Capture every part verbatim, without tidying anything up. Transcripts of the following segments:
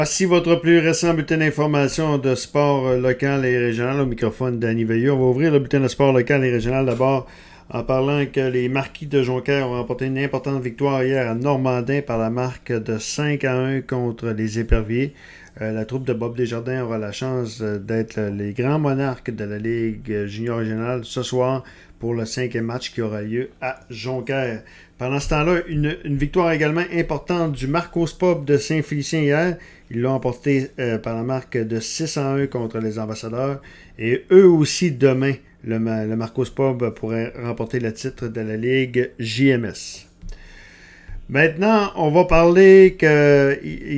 Voici votre plus récent bulletin d'information de sport local et régional au microphone d'Annie Veilleux. On va ouvrir le bulletin de sport local et régional d'abord en parlant que les Marquis de Jonquière ont remporté une importante victoire hier à Normandin par la marque de cinq à un contre les Éperviers. Euh, la troupe de Bob Desjardins aura la chance d'être les grands monarques de la Ligue junior régionale ce soir pour le cinquième match qui aura lieu à Jonquière. Pendant ce temps-là, une, une victoire également importante du Marcos Pub de Saint-Félicien hier. Ils l'ont emporté euh, par la marque de six à un contre les Ambassadeurs. Et eux aussi, demain, le, le Marcos Pub pourrait remporter le titre de la Ligue J M S. Maintenant, on va parler que euh,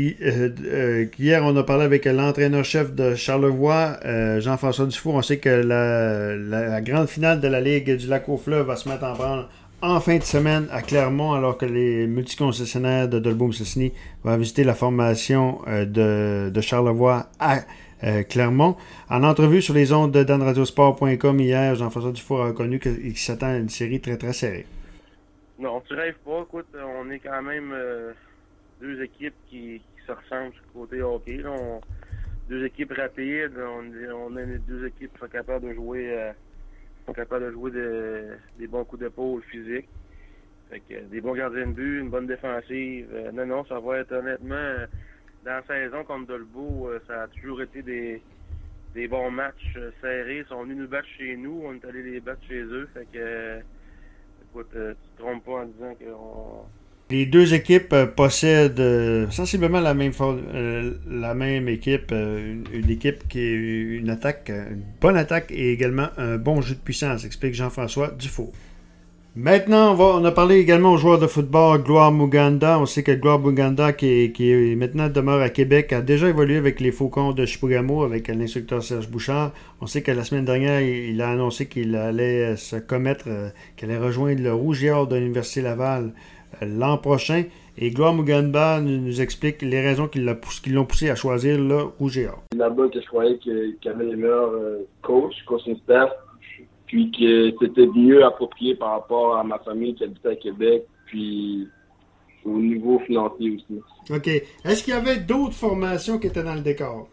euh, qu'hier, on a parlé avec l'entraîneur-chef de Charlevoix, euh, Jean-François Dufour. On sait que la, la, la grande finale de la Ligue du Lac-aux-Fleuves va se mettre en branle en fin de semaine à Clermont, alors que les multiconcessionnaires de Dolbeau-Mistassini vont visiter la formation euh, de, de Charlevoix à euh, Clermont. En entrevue sur les ondes de dan radio sport point com hier, Jean-François Dufour a reconnu qu'il s'attend à une série très très serrée. Non, tu rêves pas. Écoute, on est quand même euh, deux équipes qui, qui se ressemblent sur le côté hockey. Là. On, deux équipes rapides. On, on a les deux équipes qui sont capables de jouer, euh, sont capables de jouer de, des bons coups d'épaule physiques. Fait que, des bons gardiens de but, une bonne défensive. Euh, non, non, ça va être honnêtement, euh, dans la saison contre Dolbeau, euh, ça a toujours été des, des bons matchs euh, serrés. Ils sont venus nous battre chez nous. On est allé les battre chez eux. Fait que... Euh, Écoute, euh, tu te trompes pas en disant qu'on... Les deux équipes euh, possèdent euh, sensiblement la même, for- euh, la même équipe. Euh, une, une équipe qui est une attaque, une bonne attaque et également un bon jeu de puissance, explique Jean-François Dufault. Maintenant, on, va, on a parlé également aux joueurs de football Gloire Muganda. On sait que Gloire Muganda, qui, est, qui est maintenant demeure à Québec, a déjà évolué avec les Faucons de Chipougamau avec l'instructeur Serge Bouchard. On sait que la semaine dernière, il a annoncé qu'il allait se commettre, euh, qu'il allait rejoindre le Rouge et Or de l'Université Laval euh, l'an prochain. Et Gloire Muganda nous, nous explique les raisons qui, l'a, qui l'ont poussé à choisir le Rouge et Or. C'est là-bas que je croyais qu'il y avait les meilleurs euh, coachs, coaching staff, puis que c'était mieux approprié par rapport à ma famille qui habitait à Québec, puis au niveau financier aussi. OK. Est-ce qu'il y avait d'autres formations qui étaient dans le décor?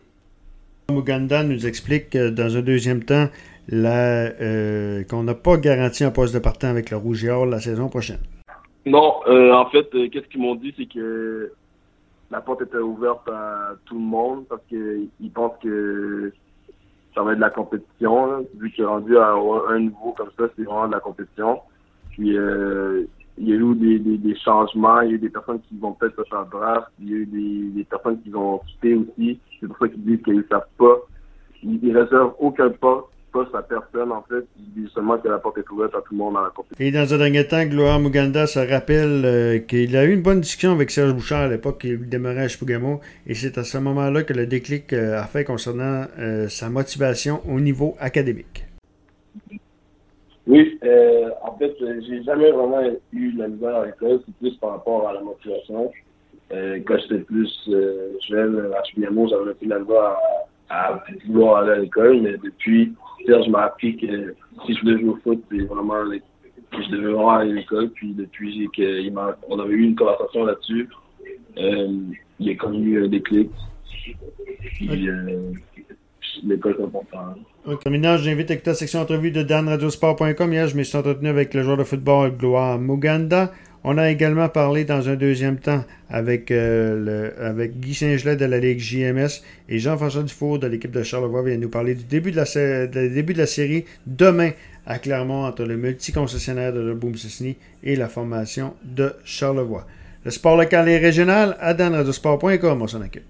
Muganda nous explique que dans un deuxième temps, la, euh, qu'on n'a pas garanti un poste de partant avec le Rouge et Or la saison prochaine. Non, euh, en fait, euh, qu'est-ce qu'ils m'ont dit, c'est que la porte était ouverte à tout le monde parce qu'ils pensent que ça va être de la compétition, là. Vu qu'il est rendu à un niveau comme ça, c'est vraiment de la compétition. Puis euh, il y a eu des, des, des changements, il y a eu des personnes qui vont peut-être se faire draft, il y a eu des, des personnes qui vont quitter aussi. C'est pour ça qu'ils disent qu'ils ne savent pas. Ils ne réservent aucun poste, poste à personne, en fait. Ils disent seulement que la porte est ouverte à tout le monde dans la compétition. Et dans un dernier temps, Gloire Muganda se rappelle euh, qu'il a eu une bonne discussion avec Serge Bouchard à l'époque qu'il demeurait à Chipougamau. Et c'est à ce moment-là que le déclic euh, a fait concernant euh, sa motivation au niveau académique. Oui, euh, en fait, j'ai jamais vraiment eu la misère à l'école. C'est plus par rapport à la motivation. Euh, quand j'étais plus euh, jeune, à Chipougamau, j'avais plus la misère à, à vouloir aller à l'école. Mais depuis, Serge m'a appris que si je voulais jouer au foot, c'est vraiment que je devais vraiment aller à l'école. Puis depuis qu'il m'a, on avait eu une conversation là-dessus, euh, il y a comme eu un déclic. Puis euh, l'école c'est important. En terminant, j'invite à écouter la section entrevue de dan radio sport point com. Hier, je me suis entretenu avec le joueur de football Gloire Muganda. On a également parlé dans un deuxième temps avec, euh, le, avec Guy Saint-Gelais de la Ligue J M S et Jean-François Dufour de l'équipe de Charlevoix vient nous parler du début de la, de, début de la série demain à Clermont entre le multi-concessionnaire de Dolbeau-Mistassini et la formation de Charlevoix. Le sport local et régional à dan radio sport point com, on s'en occupe.